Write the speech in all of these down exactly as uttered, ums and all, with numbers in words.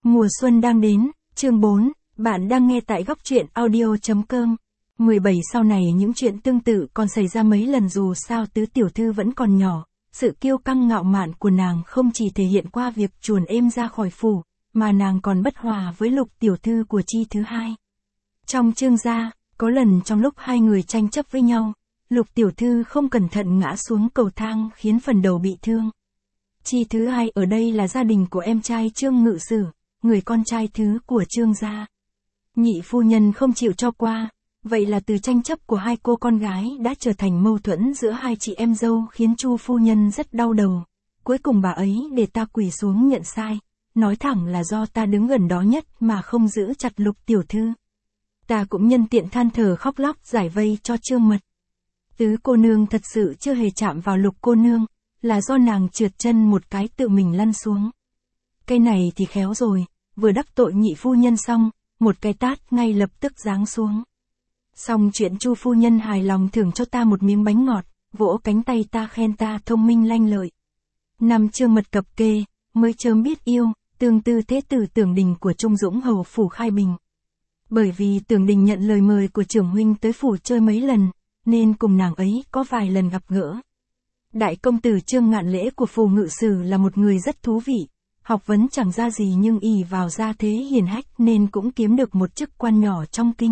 Mùa xuân đang đến, chương bốn, bạn đang nghe tại góc truyện audio.com. mười bảy Sau này những chuyện tương tự còn xảy ra mấy lần dù sao tứ tiểu thư vẫn còn nhỏ, sự kiêu căng ngạo mạn của nàng không chỉ thể hiện qua việc chuồn êm ra khỏi phủ, mà nàng còn bất hòa với Lục tiểu thư của Chi thứ hai. Trong chương gia, có lần trong lúc hai người tranh chấp với nhau, Lục tiểu thư không cẩn thận ngã xuống cầu thang khiến phần đầu bị thương. Chi thứ hai ở đây là gia đình của em trai Trương Ngự Sử, người con trai thứ của Trương gia. Nhị phu nhân không chịu cho qua, vậy là từ tranh chấp của hai cô con gái đã trở thành mâu thuẫn giữa hai chị em dâu khiến Chu phu nhân rất đau đầu. Cuối cùng bà ấy để ta quỳ xuống nhận sai, nói thẳng là do ta đứng gần đó nhất mà không giữ chặt Lục tiểu thư. Ta cũng nhân tiện than thở khóc lóc giải vây cho Trương Mật. Tứ cô nương thật sự chưa hề chạm vào Lục cô nương, là do nàng trượt chân một cái tự mình lăn xuống. Cái này thì khéo rồi, vừa đắc tội nhị phu nhân xong, một cái tát ngay lập tức giáng xuống. Xong chuyện Chu phu nhân hài lòng thưởng cho ta một miếng bánh ngọt, vỗ cánh tay ta khen ta thông minh lanh lợi. Năm Trương Mật cập kê, mới chớm biết yêu, tương tư thế tử Tưởng Đình của Trung Dũng hầu phủ Khai Bình. Bởi vì Tưởng Đình nhận lời mời của trưởng huynh tới phủ chơi mấy lần, nên cùng nàng ấy có vài lần gặp gỡ. Đại công tử Trương Ngạn Lễ của phủ Ngự Sử là một người rất thú vị, học vấn chẳng ra gì nhưng ỷ vào gia thế hiền hách nên cũng kiếm được một chức quan nhỏ trong kinh.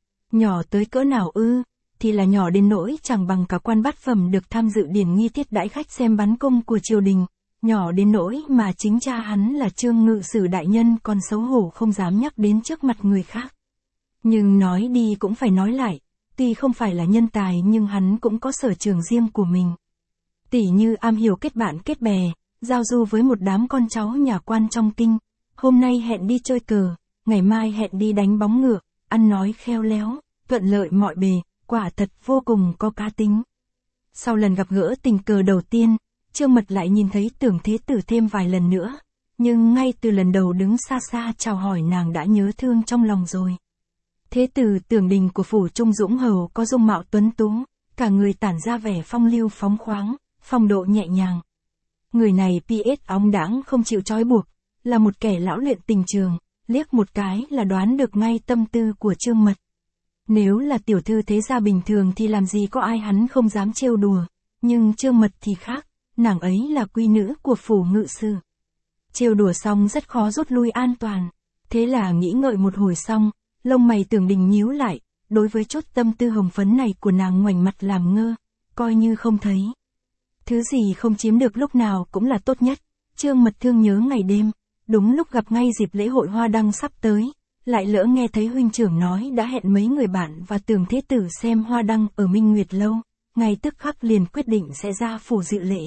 Nhỏ tới cỡ nào ư, thì là nhỏ đến nỗi chẳng bằng cả quan bát phẩm được tham dự điển nghi tiếp đãi khách xem bắn cung của triều đình, nhỏ đến nỗi mà chính cha hắn là Trương Ngự Sử đại nhân còn xấu hổ không dám nhắc đến trước mặt người khác. Nhưng nói đi cũng phải nói lại, tuy không phải là nhân tài nhưng hắn cũng có sở trường riêng của mình. Tỉ như am hiểu kết bạn kết bè, giao du với một đám con cháu nhà quan trong kinh, hôm nay hẹn đi chơi cờ, ngày mai hẹn đi đánh bóng ngựa, ăn nói khéo léo, thuận lợi mọi bề, quả thật vô cùng có cá tính. Sau lần gặp gỡ tình cờ đầu tiên, Trương Mật lại nhìn thấy Tưởng thế tử thêm vài lần nữa, nhưng ngay từ lần đầu đứng xa xa chào hỏi nàng đã nhớ thương trong lòng rồi. Thế tử Tưởng Đình của phủ Trung Dũng hầu có dung mạo tuấn tú, cả người tản ra vẻ phong lưu phóng khoáng, phong độ nhẹ nhàng. Người này pê ét óng đãng không chịu trói buộc, là một kẻ lão luyện tình trường, liếc một cái là đoán được ngay tâm tư của Trương Mật. Nếu là tiểu thư thế gia bình thường thì làm gì có ai hắn không dám trêu đùa, nhưng Trương Mật thì khác, nàng ấy là quý nữ của phủ Ngự Sử. Trêu đùa xong rất khó rút lui an toàn, thế là nghĩ ngợi một hồi xong, lông mày Tưởng Đình nhíu lại, đối với chút tâm tư hồng phấn này của nàng ngoảnh mặt làm ngơ, coi như không thấy. Thứ gì không chiếm được lúc nào cũng là tốt nhất. Trương Mật thương nhớ ngày đêm, đúng lúc gặp ngay dịp lễ hội hoa đăng sắp tới, lại lỡ nghe thấy huynh trưởng nói đã hẹn mấy người bạn và Tưởng thế tử xem hoa đăng ở Minh Nguyệt lâu, ngay tức khắc liền quyết định sẽ ra phủ dự lễ.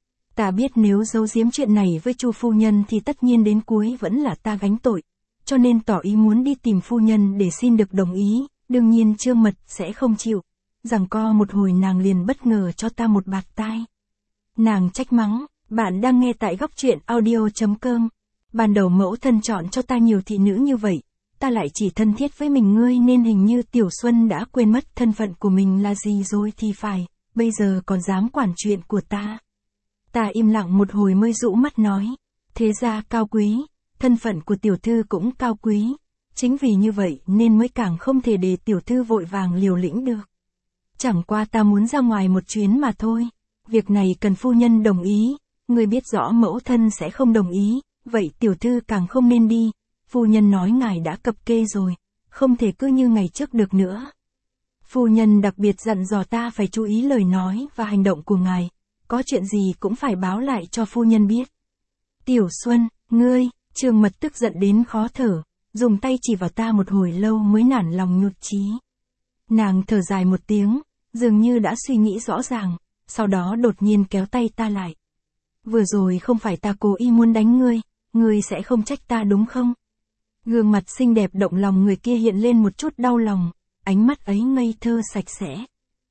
Ta biết nếu giấu giếm chuyện này với Chu phu nhân thì tất nhiên đến cuối vẫn là ta gánh tội, cho nên tỏ ý muốn đi tìm phu nhân để xin được đồng ý, đương nhiên Trương Mật sẽ không chịu. Giằng co một hồi nàng liền bất ngờ cho ta một bạt tai. Nàng trách mắng, bạn đang nghe tại góc truyện audio.com. Ban đầu mẫu thân chọn cho ta nhiều thị nữ như vậy, ta lại chỉ thân thiết với mình ngươi nên hình như Tiểu Xuân đã quên mất thân phận của mình là gì rồi thì phải, bây giờ còn dám quản chuyện của ta. Ta im lặng một hồi mới rũ mắt nói, thế ra cao quý, thân phận của tiểu thư cũng cao quý, chính vì như vậy nên mới càng không thể để tiểu thư vội vàng liều lĩnh được. Chẳng qua ta muốn ra ngoài một chuyến mà thôi. Việc này cần phu nhân đồng ý, người biết rõ mẫu thân sẽ không đồng ý, vậy tiểu thư càng không nên đi, phu nhân nói ngài đã cập kê rồi, không thể cứ như ngày trước được nữa. Phu nhân đặc biệt dặn dò ta phải chú ý lời nói và hành động của ngài, có chuyện gì cũng phải báo lại cho phu nhân biết. Tiểu Xuân, ngươi, Trương Mật tức giận đến khó thở, dùng tay chỉ vào ta một hồi lâu mới nản lòng nhụt chí. Nàng thở dài một tiếng, dường như đã suy nghĩ rõ ràng. Sau đó đột nhiên kéo tay ta lại. Vừa rồi không phải ta cố ý muốn đánh ngươi, ngươi sẽ không trách ta đúng không? Gương mặt xinh đẹp động lòng người kia hiện lên một chút đau lòng, ánh mắt ấy ngây thơ sạch sẽ.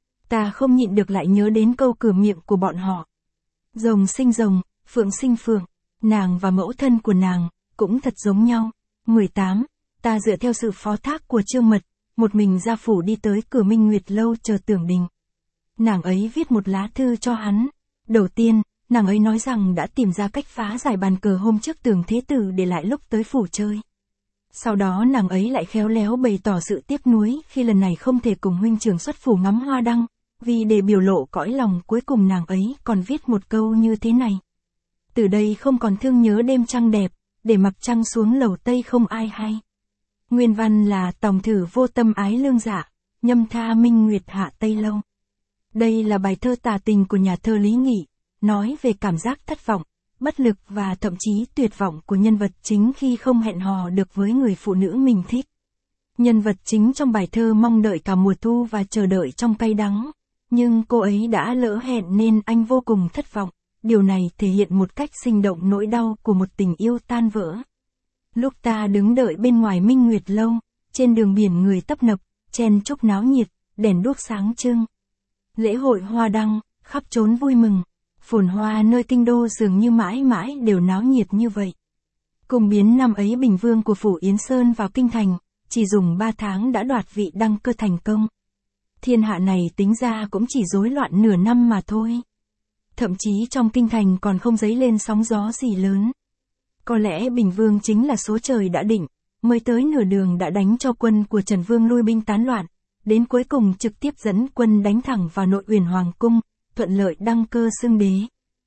Ta không nhịn được lại nhớ đến câu cửa miệng của bọn họ. Rồng sinh rồng, phượng sinh phượng, nàng và mẫu thân của nàng, cũng thật giống nhau. mười tám, ta dựa theo sự phó thác của Trương Mật, một mình ra phủ đi tới cửa Minh Nguyệt lâu chờ Tưởng Đình. Nàng ấy viết một lá thư cho hắn. Đầu tiên, nàng ấy nói rằng đã tìm ra cách phá giải bàn cờ hôm trước Tưởng Thế Tử để lại lúc tới phủ chơi. Sau đó nàng ấy lại khéo léo bày tỏ sự tiếc nuối khi lần này không thể cùng huynh trưởng xuất phủ ngắm hoa đăng, vì để biểu lộ cõi lòng cuối cùng nàng ấy còn viết một câu như thế này. Từ đây không còn thương nhớ đêm trăng đẹp, để mặc trăng xuống lầu Tây không ai hay. Nguyên văn là tòng thử vô tâm ái lương dạ, nhâm tha minh nguyệt hạ Tây lâu. Đây là bài thơ tà tình của nhà thơ Lý Nghị, nói về cảm giác thất vọng, bất lực và thậm chí tuyệt vọng của nhân vật chính khi không hẹn hò được với người phụ nữ mình thích. Nhân vật chính trong bài thơ mong đợi cả mùa thu và chờ đợi trong cay đắng, nhưng cô ấy đã lỡ hẹn nên anh vô cùng thất vọng. Điều này thể hiện một cách sinh động nỗi đau của một tình yêu tan vỡ. Lúc ta đứng đợi bên ngoài Minh Nguyệt lâu, trên đường biển người tấp nập, chen chúc náo nhiệt, đèn đuốc sáng trưng. Lễ hội hoa đăng, khắp trốn vui mừng. Phồn hoa nơi kinh đô dường như mãi mãi đều náo nhiệt như vậy. Cùng biến năm ấy Bình Vương của phủ Yến Sơn vào kinh thành, chỉ dùng ba tháng đã đoạt vị đăng cơ thành công. Thiên hạ này tính ra cũng chỉ rối loạn nửa năm mà thôi. Thậm chí trong kinh thành còn không dấy lên sóng gió gì lớn. Có lẽ Bình Vương chính là số trời đã định, mới tới nửa đường đã đánh cho quân của Trần Vương lui binh tán loạn, đến cuối cùng trực tiếp dẫn quân đánh thẳng vào nội Uyển Hoàng cung, thuận lợi đăng cơ xưng đế.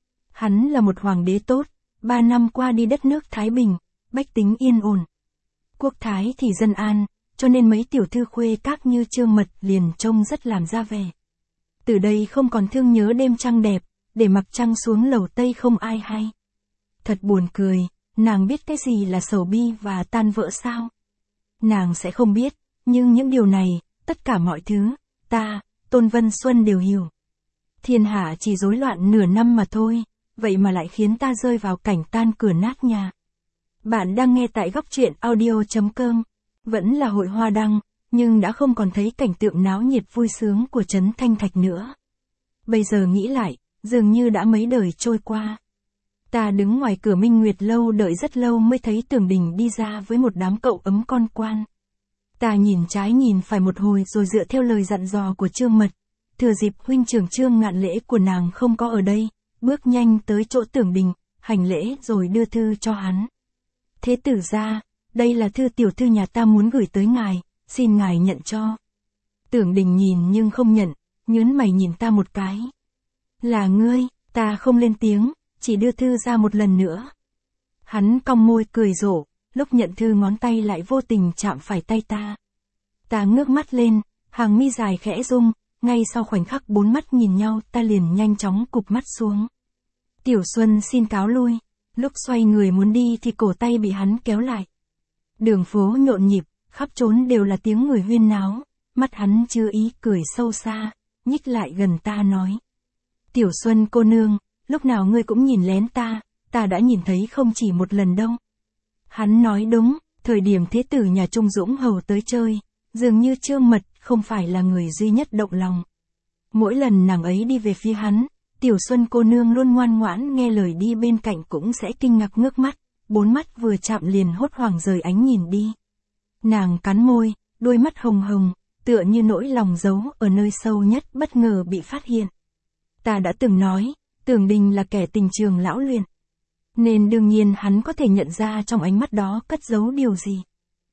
Hắn là một hoàng đế tốt, ba năm qua đi đất nước thái bình, bách tính yên ổn. Quốc thái thì dân an, cho nên mấy tiểu thư khuê các như Trương Mật liền trông rất làm ra vẻ. Từ đây không còn thương nhớ đêm trăng đẹp, để mặc trăng xuống lầu Tây không ai hay. Thật buồn cười, nàng biết cái gì là sầu bi và tan vỡ sao? Nàng sẽ không biết, nhưng những điều này, tất cả mọi thứ, ta, Tôn Vân Xuân đều hiểu. Thiên hạ chỉ rối loạn nửa năm mà thôi, vậy mà lại khiến ta rơi vào cảnh tan cửa nát nhà. Bạn đang nghe tại góc truyện audio chấm com. Vẫn là hội hoa đăng, nhưng đã không còn thấy cảnh tượng náo nhiệt vui sướng của trấn Thanh Thạch nữa. Bây giờ nghĩ lại, dường như đã mấy đời trôi qua. Ta đứng ngoài cửa Minh Nguyệt lâu đợi rất lâu mới thấy Tưởng Đình đi ra với một đám cậu ấm con quan. Ta nhìn trái nhìn phải một hồi rồi dựa theo lời dặn dò của Trương Mật, thừa dịp huynh trưởng Trương Ngạn Lễ của nàng không có ở đây, bước nhanh tới chỗ Tưởng Đình, hành lễ rồi đưa thư cho hắn. Thế tử gia, đây là thư tiểu thư nhà ta muốn gửi tới ngài, xin ngài nhận cho. Tưởng Đình nhìn nhưng không nhận, nhớn mày nhìn ta một cái. Là ngươi, ta không lên tiếng, chỉ đưa thư ra một lần nữa. Hắn cong môi cười rộ, lúc nhận thư ngón tay lại vô tình chạm phải tay ta. Ta ngước mắt lên, hàng mi dài khẽ rung, ngay sau khoảnh khắc bốn mắt nhìn nhau ta liền nhanh chóng cụp mắt xuống. Tiểu Xuân xin cáo lui, lúc xoay người muốn đi thì cổ tay bị hắn kéo lại. Đường phố nhộn nhịp, khắp trốn đều là tiếng người huyên náo, mắt hắn chưa ý cười sâu xa, nhích lại gần ta nói. Tiểu Xuân cô nương, lúc nào ngươi cũng nhìn lén ta, ta đã nhìn thấy không chỉ một lần đâu. Hắn nói đúng, thời điểm thế tử nhà Trung Dũng hầu tới chơi, dường như Trương Mật không phải là người duy nhất động lòng. Mỗi lần nàng ấy đi về phía hắn, Tiểu Xuân cô nương luôn ngoan ngoãn nghe lời đi bên cạnh cũng sẽ kinh ngạc ngước mắt, bốn mắt vừa chạm liền hốt hoảng rời ánh nhìn đi. Nàng cắn môi, đôi mắt hồng hồng, tựa như nỗi lòng giấu ở nơi sâu nhất bất ngờ bị phát hiện. Ta đã từng nói, Tưởng Đình là kẻ tình trường lão luyện. Nên đương nhiên hắn có thể nhận ra trong ánh mắt đó cất giấu điều gì.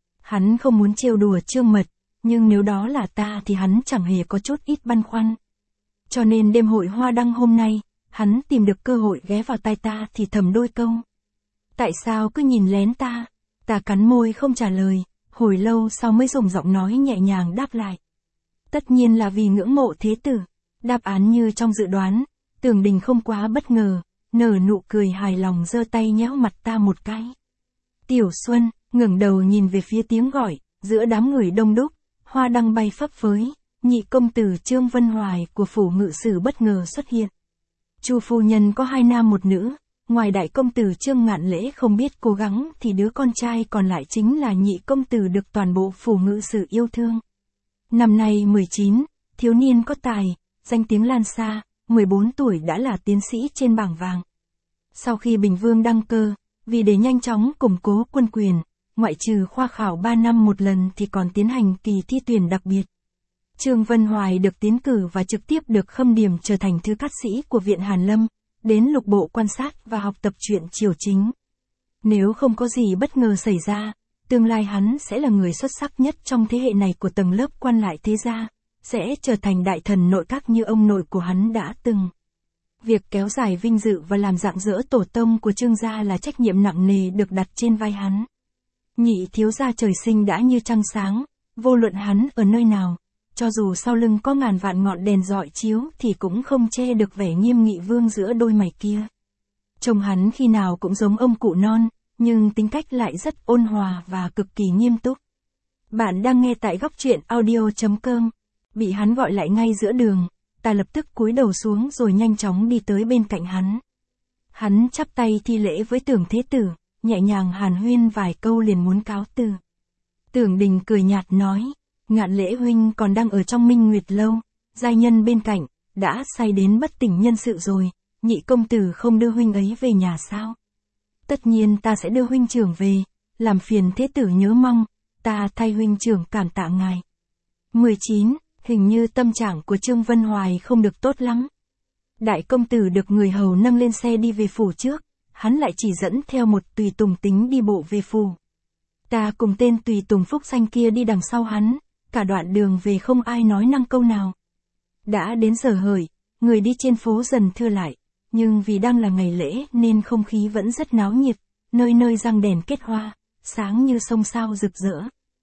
Hắn không muốn trêu đùa Trương Mật, nhưng nếu đó là ta thì hắn chẳng hề có chút ít băn khoăn. Cho nên đêm hội hoa đăng hôm nay, hắn tìm được cơ hội ghé vào tai ta thì thầm đôi câu. Tại sao cứ nhìn lén ta? Ta cắn môi không trả lời, hồi lâu sau mới dùng giọng nói nhẹ nhàng đáp lại. Tất nhiên là vì ngưỡng mộ thế tử. Đáp án như trong dự đoán, Tưởng Đình không quá bất ngờ, nở nụ cười hài lòng giơ tay nhéo mặt ta một cái. Tiểu Xuân, ngẩng đầu nhìn về phía tiếng gọi, giữa đám người đông đúc, hoa đăng bay phấp phới, nhị công tử Trương Vân Hoài của phủ ngự sử bất ngờ xuất hiện. Chu phu nhân có hai nam một nữ, ngoài đại công tử Trương Ngạn Lễ không biết cố gắng thì đứa con trai còn lại chính là nhị công tử được toàn bộ phủ ngự sử yêu thương. Năm nay mười chín, thiếu niên có tài, danh tiếng lan xa, mười bốn tuổi đã là tiến sĩ trên bảng vàng. Sau khi Bình Vương đăng cơ, vì để nhanh chóng củng cố quân quyền, ngoại trừ khoa khảo ba năm một lần thì còn tiến hành kỳ thi tuyển đặc biệt. Trương Vân Hoài được tiến cử và trực tiếp được khâm điểm trở thành thư cát sĩ của Viện Hàn Lâm, đến lục bộ quan sát và học tập truyện triều chính. Nếu không có gì bất ngờ xảy ra, tương lai hắn sẽ là người xuất sắc nhất trong thế hệ này của tầng lớp quan lại thế gia, sẽ trở thành đại thần nội các như ông nội của hắn đã từng. Việc kéo dài vinh dự và làm rạng rỡ tổ tông của Trương gia là trách nhiệm nặng nề được đặt trên vai hắn. Nhị thiếu gia trời sinh đã như trăng sáng, vô luận hắn ở nơi nào, cho dù sau lưng có ngàn vạn ngọn đèn rọi chiếu thì cũng không che được vẻ nghiêm nghị vương giữa đôi mày kia. Trông hắn khi nào cũng giống ông cụ non, nhưng tính cách lại rất ôn hòa và cực kỳ nghiêm túc. Bạn đang nghe tại góc truyện audio chấm com. Bị hắn gọi lại ngay giữa đường, ta lập tức cúi đầu xuống rồi nhanh chóng đi tới bên cạnh hắn. Hắn chắp tay thi lễ với Tưởng Thế Tử, nhẹ nhàng hàn huyên vài câu liền muốn cáo từ. Tưởng Đình cười nhạt nói, Ngạn Lễ huynh còn đang ở trong Minh Nguyệt lâu, giai nhân bên cạnh, đã say đến bất tỉnh nhân sự rồi, nhị công tử không đưa huynh ấy về nhà sao? Tất nhiên ta sẽ đưa huynh trưởng về, làm phiền Thế Tử nhớ mong, ta thay huynh trưởng cảm tạ ngài. mười chín. Hình như tâm trạng của Trương Vân Hoài không được tốt lắm. Đại công tử được người hầu nâng lên xe đi về phủ trước, hắn lại chỉ dẫn theo một tùy tùng tính đi bộ về phủ. Ta cùng tên tùy tùng phúc xanh kia đi đằng sau hắn, cả đoạn đường về không ai nói năng câu nào. Đã đến giờ hợi, người đi trên phố dần thưa lại, nhưng vì đang là ngày lễ nên không khí vẫn rất náo nhiệt, nơi nơi răng đèn kết hoa, sáng như sông sao rực rỡ.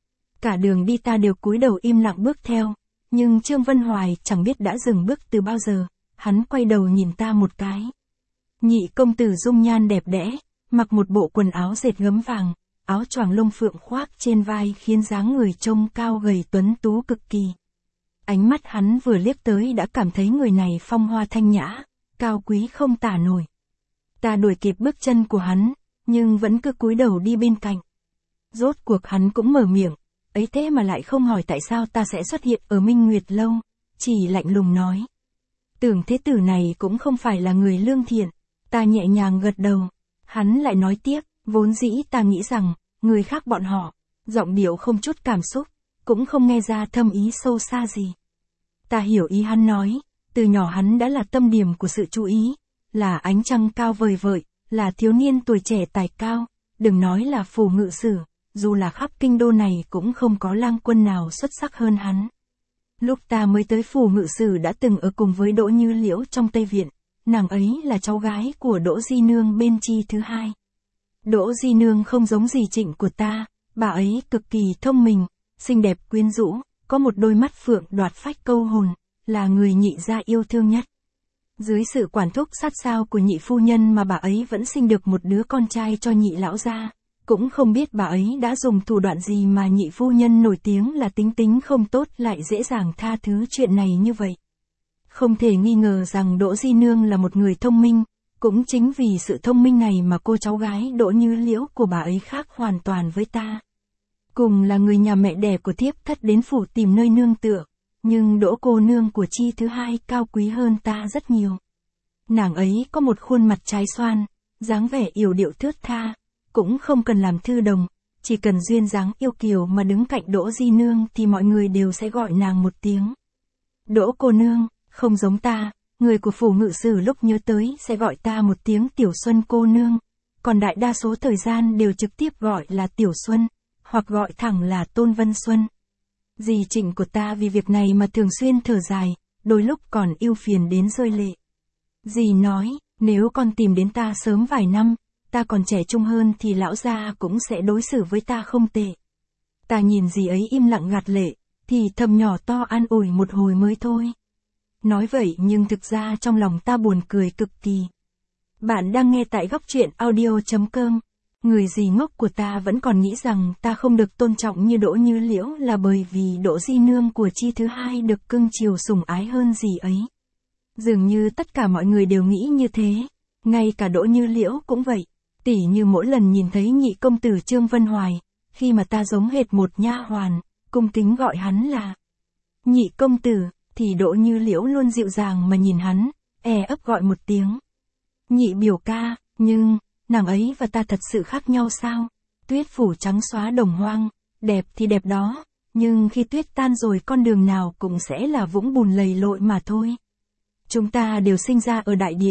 Cả đường đi ta đều cúi đầu im lặng bước theo, nhưng Trương Vân Hoài chẳng biết đã dừng bước từ bao giờ, hắn quay đầu nhìn ta một cái. Nhị công tử dung nhan đẹp đẽ, mặc một bộ quần áo dệt gấm vàng, áo choàng lông phượng khoác trên vai khiến dáng người trông cao gầy tuấn tú cực kỳ. Ánh mắt hắn vừa liếc tới đã cảm thấy người này phong hoa thanh nhã, cao quý không tả nổi. Ta đuổi kịp bước chân của hắn, nhưng vẫn cứ cúi đầu đi bên cạnh. Rốt cuộc hắn cũng mở miệng, ấy thế mà lại không hỏi tại sao ta sẽ xuất hiện ở Minh Nguyệt lâu, chỉ lạnh lùng nói. Tưởng Thế Tử này cũng không phải là người lương thiện, ta nhẹ nhàng gật đầu. Hắn lại nói tiếp, vốn dĩ ta nghĩ rằng, người khác bọn họ, giọng điệu không chút cảm xúc, cũng không nghe ra thâm ý sâu xa gì. Ta hiểu ý hắn nói, từ nhỏ hắn đã là tâm điểm của sự chú ý, là ánh trăng cao vời vợi, là thiếu niên tuổi trẻ tài cao, đừng nói là phủ ngự sử, dù là khắp kinh đô này cũng không có lang quân nào xuất sắc hơn hắn. Lúc ta mới tới phủ ngự sử đã từng ở cùng với Đỗ Như Liễu trong Tây Viện, nàng ấy là cháu gái của Đỗ Di Nương bên Chi thứ hai. Đỗ Di Nương không giống gì Trịnh của ta, bà ấy cực kỳ thông minh, xinh đẹp quyến rũ, có một đôi mắt phượng đoạt phách câu hồn, là người nhị gia yêu thương nhất. Dưới sự quản thúc sát sao của nhị phu nhân mà bà ấy vẫn sinh được một đứa con trai cho nhị lão gia, cũng không biết bà ấy đã dùng thủ đoạn gì mà nhị phu nhân nổi tiếng là tính tính không tốt lại dễ dàng tha thứ chuyện này như vậy. Không thể nghi ngờ rằng Đỗ Di Nương là một người thông minh, cũng chính vì sự thông minh này mà cô cháu gái Đỗ Như Liễu của bà ấy khác hoàn toàn với ta. Cùng là người nhà mẹ đẻ của thiếp thất đến phủ tìm nơi nương tựa, nhưng Đỗ cô nương của Chi thứ hai cao quý hơn ta rất nhiều. Nàng ấy có một khuôn mặt trái xoan, dáng vẻ yểu điệu thướt tha, cũng không cần làm thư đồng, chỉ cần duyên dáng yêu kiều mà đứng cạnh Đỗ Di Nương thì mọi người đều sẽ gọi nàng một tiếng Đỗ cô nương, không giống ta, người của phủ ngự sử lúc nhớ tới sẽ gọi ta một tiếng Tiểu Xuân cô nương, còn đại đa số thời gian đều trực tiếp gọi là Tiểu Xuân, hoặc gọi thẳng là Tôn Vân Xuân. Dì Trịnh của ta vì việc này mà thường xuyên thở dài, đôi lúc còn ưu phiền đến rơi lệ. Dì nói, nếu con tìm đến ta sớm vài năm, ta còn trẻ trung hơn thì lão gia cũng sẽ đối xử với ta không tệ. Ta nhìn dì ấy im lặng gạt lệ, thì thầm nhỏ to an ủi một hồi mới thôi. Nói vậy nhưng thực ra trong lòng ta buồn cười cực kỳ. Bạn đang nghe tại góc truyện audio chấm com. Người dì ngốc của ta vẫn còn nghĩ rằng ta không được tôn trọng như Đỗ Như Liễu là bởi vì Đỗ Di Nương của Chi thứ hai được cưng chiều sủng ái hơn dì ấy. Dường như tất cả mọi người đều nghĩ như thế, ngay cả Đỗ Như Liễu cũng vậy. Tỉ như mỗi lần nhìn thấy nhị công tử Trương Vân Hoài, khi mà ta giống hệt một nha hoàn, cung kính gọi hắn là nhị công tử, thì Đỗ Như Liễu luôn dịu dàng mà nhìn hắn, e ấp gọi một tiếng nhị biểu ca, nhưng nàng ấy và ta thật sự khác nhau sao? Tuyết phủ trắng xóa đồng hoang, đẹp thì đẹp đó, nhưng khi tuyết tan rồi con đường nào cũng sẽ là vũng bùn lầy lội mà thôi. Chúng ta đều sinh ra ở đại địa,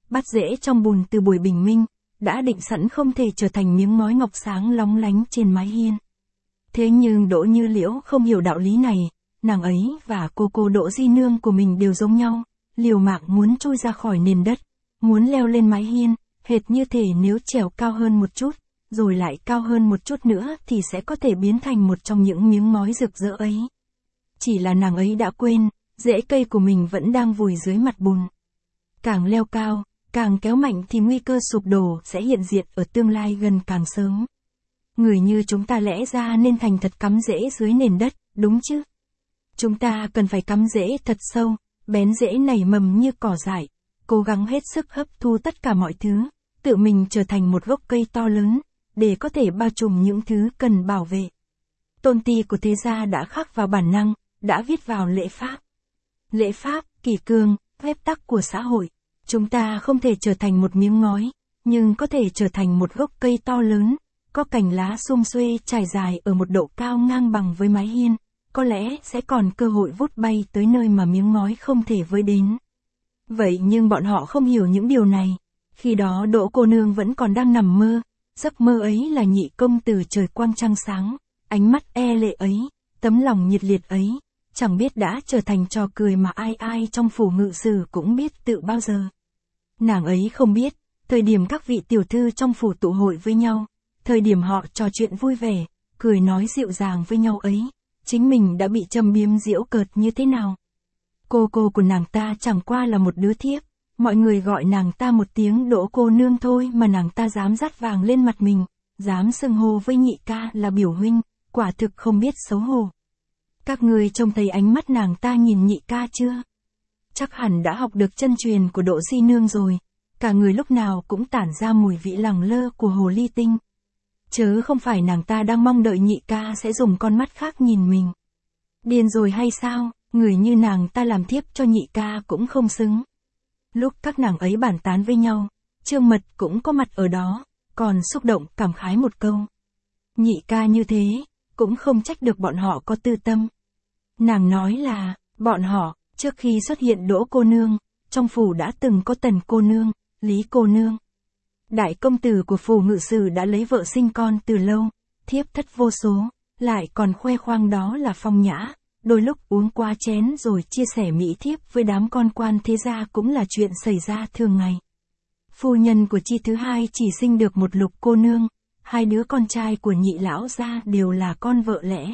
bắt rễ trong bùn từ buổi bình minh, đã định sẵn không thể trở thành miếng ngói ngọc sáng lóng lánh trên mái hiên. Thế nhưng Đỗ Như Liễu không hiểu đạo lý này, nàng ấy và cô cô Đỗ Di Nương của mình đều giống nhau, liều mạng muốn trôi ra khỏi nền đất, muốn leo lên mái hiên, hệt như thể nếu trèo cao hơn một chút, rồi lại cao hơn một chút nữa thì sẽ có thể biến thành một trong những miếng ngói rực rỡ ấy. Chỉ là nàng ấy đã quên, rễ cây của mình vẫn đang vùi dưới mặt bùn. Càng leo cao, càng kéo mạnh thì nguy cơ sụp đổ sẽ hiện diện ở tương lai gần càng sớm. Người như chúng ta lẽ ra nên thành thật cắm rễ dưới nền đất, đúng chứ? Chúng ta cần phải cắm rễ thật sâu, bén rễ nảy mầm như cỏ dại, cố gắng hết sức hấp thu tất cả mọi thứ, tự mình trở thành một gốc cây to lớn, để có thể bao trùm những thứ cần bảo vệ. Tôn ti của thế gia đã khắc vào bản năng, đã viết vào lễ pháp. Lễ pháp, kỷ cương, phép tắc của xã hội. Chúng ta không thể trở thành một miếng ngói, nhưng có thể trở thành một gốc cây to lớn, có cành lá sum xuê trải dài ở một độ cao ngang bằng với mái hiên, có lẽ sẽ còn cơ hội vút bay tới nơi mà miếng ngói không thể với đến. Vậy nhưng bọn họ không hiểu những điều này. Khi đó Đỗ cô nương vẫn còn đang nằm mơ, giấc mơ ấy là nhị công tử trời quang trăng sáng, ánh mắt e lệ ấy, tấm lòng nhiệt liệt ấy, chẳng biết đã trở thành trò cười mà ai ai trong phủ ngự sử cũng biết tự bao giờ. Nàng ấy không biết, thời điểm các vị tiểu thư trong phủ tụ hội với nhau, thời điểm họ trò chuyện vui vẻ, cười nói dịu dàng với nhau ấy, chính mình đã bị châm biếm giễu cợt như thế nào. Cô cô của nàng ta chẳng qua là một đứa thiếp, mọi người gọi nàng ta một tiếng Đỗ cô nương thôi mà nàng ta dám dắt vàng lên mặt mình, dám xưng hô với nhị ca là biểu huynh, quả thực không biết xấu hổ. Các người trông thấy ánh mắt nàng ta nhìn nhị ca chưa? Chắc hẳn đã học được chân truyền của Đỗ Di Nương rồi, cả người lúc nào cũng tản ra mùi vị lẳng lơ của hồ ly tinh. Chớ không phải nàng ta đang mong đợi nhị ca sẽ dùng con mắt khác nhìn mình. Điên rồi hay sao, người như nàng ta làm thiếp cho nhị ca cũng không xứng. Lúc các nàng ấy bàn tán với nhau, Trương Mật cũng có mặt ở đó, còn xúc động cảm khái một câu. Nhị ca như thế, cũng không trách được bọn họ có tư tâm. Nàng nói là, bọn họ, trước khi xuất hiện Đỗ cô nương, trong phủ đã từng có Tần cô nương, Lý cô nương. Đại công tử của phủ ngự sử đã lấy vợ sinh con từ lâu, thiếp thất vô số, lại còn khoe khoang đó là phong nhã, đôi lúc uống qua chén rồi chia sẻ mỹ thiếp với đám con quan thế gia cũng là chuyện xảy ra thường ngày. Phu nhân của chi thứ hai chỉ sinh được một Lục cô nương, hai đứa con trai của nhị lão gia đều là con vợ lẽ.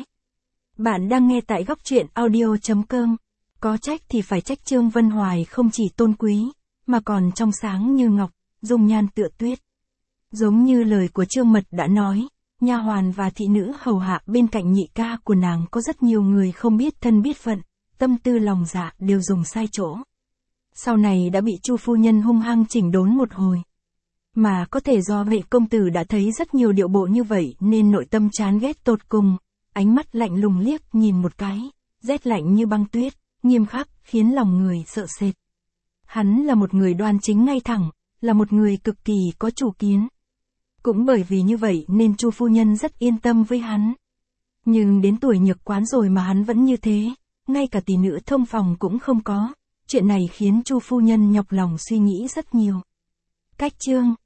Bạn đang nghe tại góc truyện audio chấm com. Có trách thì phải trách Trương Vân Hoài không chỉ tôn quý, mà còn trong sáng như ngọc, dung nhan tựa tuyết. Giống như lời của Trương Mật đã nói, nha hoàn và thị nữ hầu hạ bên cạnh nhị ca của nàng có rất nhiều người không biết thân biết phận, tâm tư lòng dạ đều dùng sai chỗ. Sau này đã bị Chu phu nhân hung hăng chỉnh đốn một hồi. Mà có thể do vệ công tử đã thấy rất nhiều điệu bộ như vậy nên nội tâm chán ghét tột cùng, ánh mắt lạnh lùng liếc nhìn một cái, rét lạnh như băng tuyết, nghiêm khắc khiến lòng người sợ sệt. Hắn là một người đoan chính ngay thẳng, là một người cực kỳ có chủ kiến. Cũng bởi vì như vậy nên Chu phu nhân rất yên tâm với hắn. Nhưng đến tuổi nhược quán rồi mà hắn vẫn như thế, ngay cả tỷ nữ thông phòng cũng không có. Chuyện này khiến Chu phu nhân nhọc lòng suy nghĩ rất nhiều. Cách chương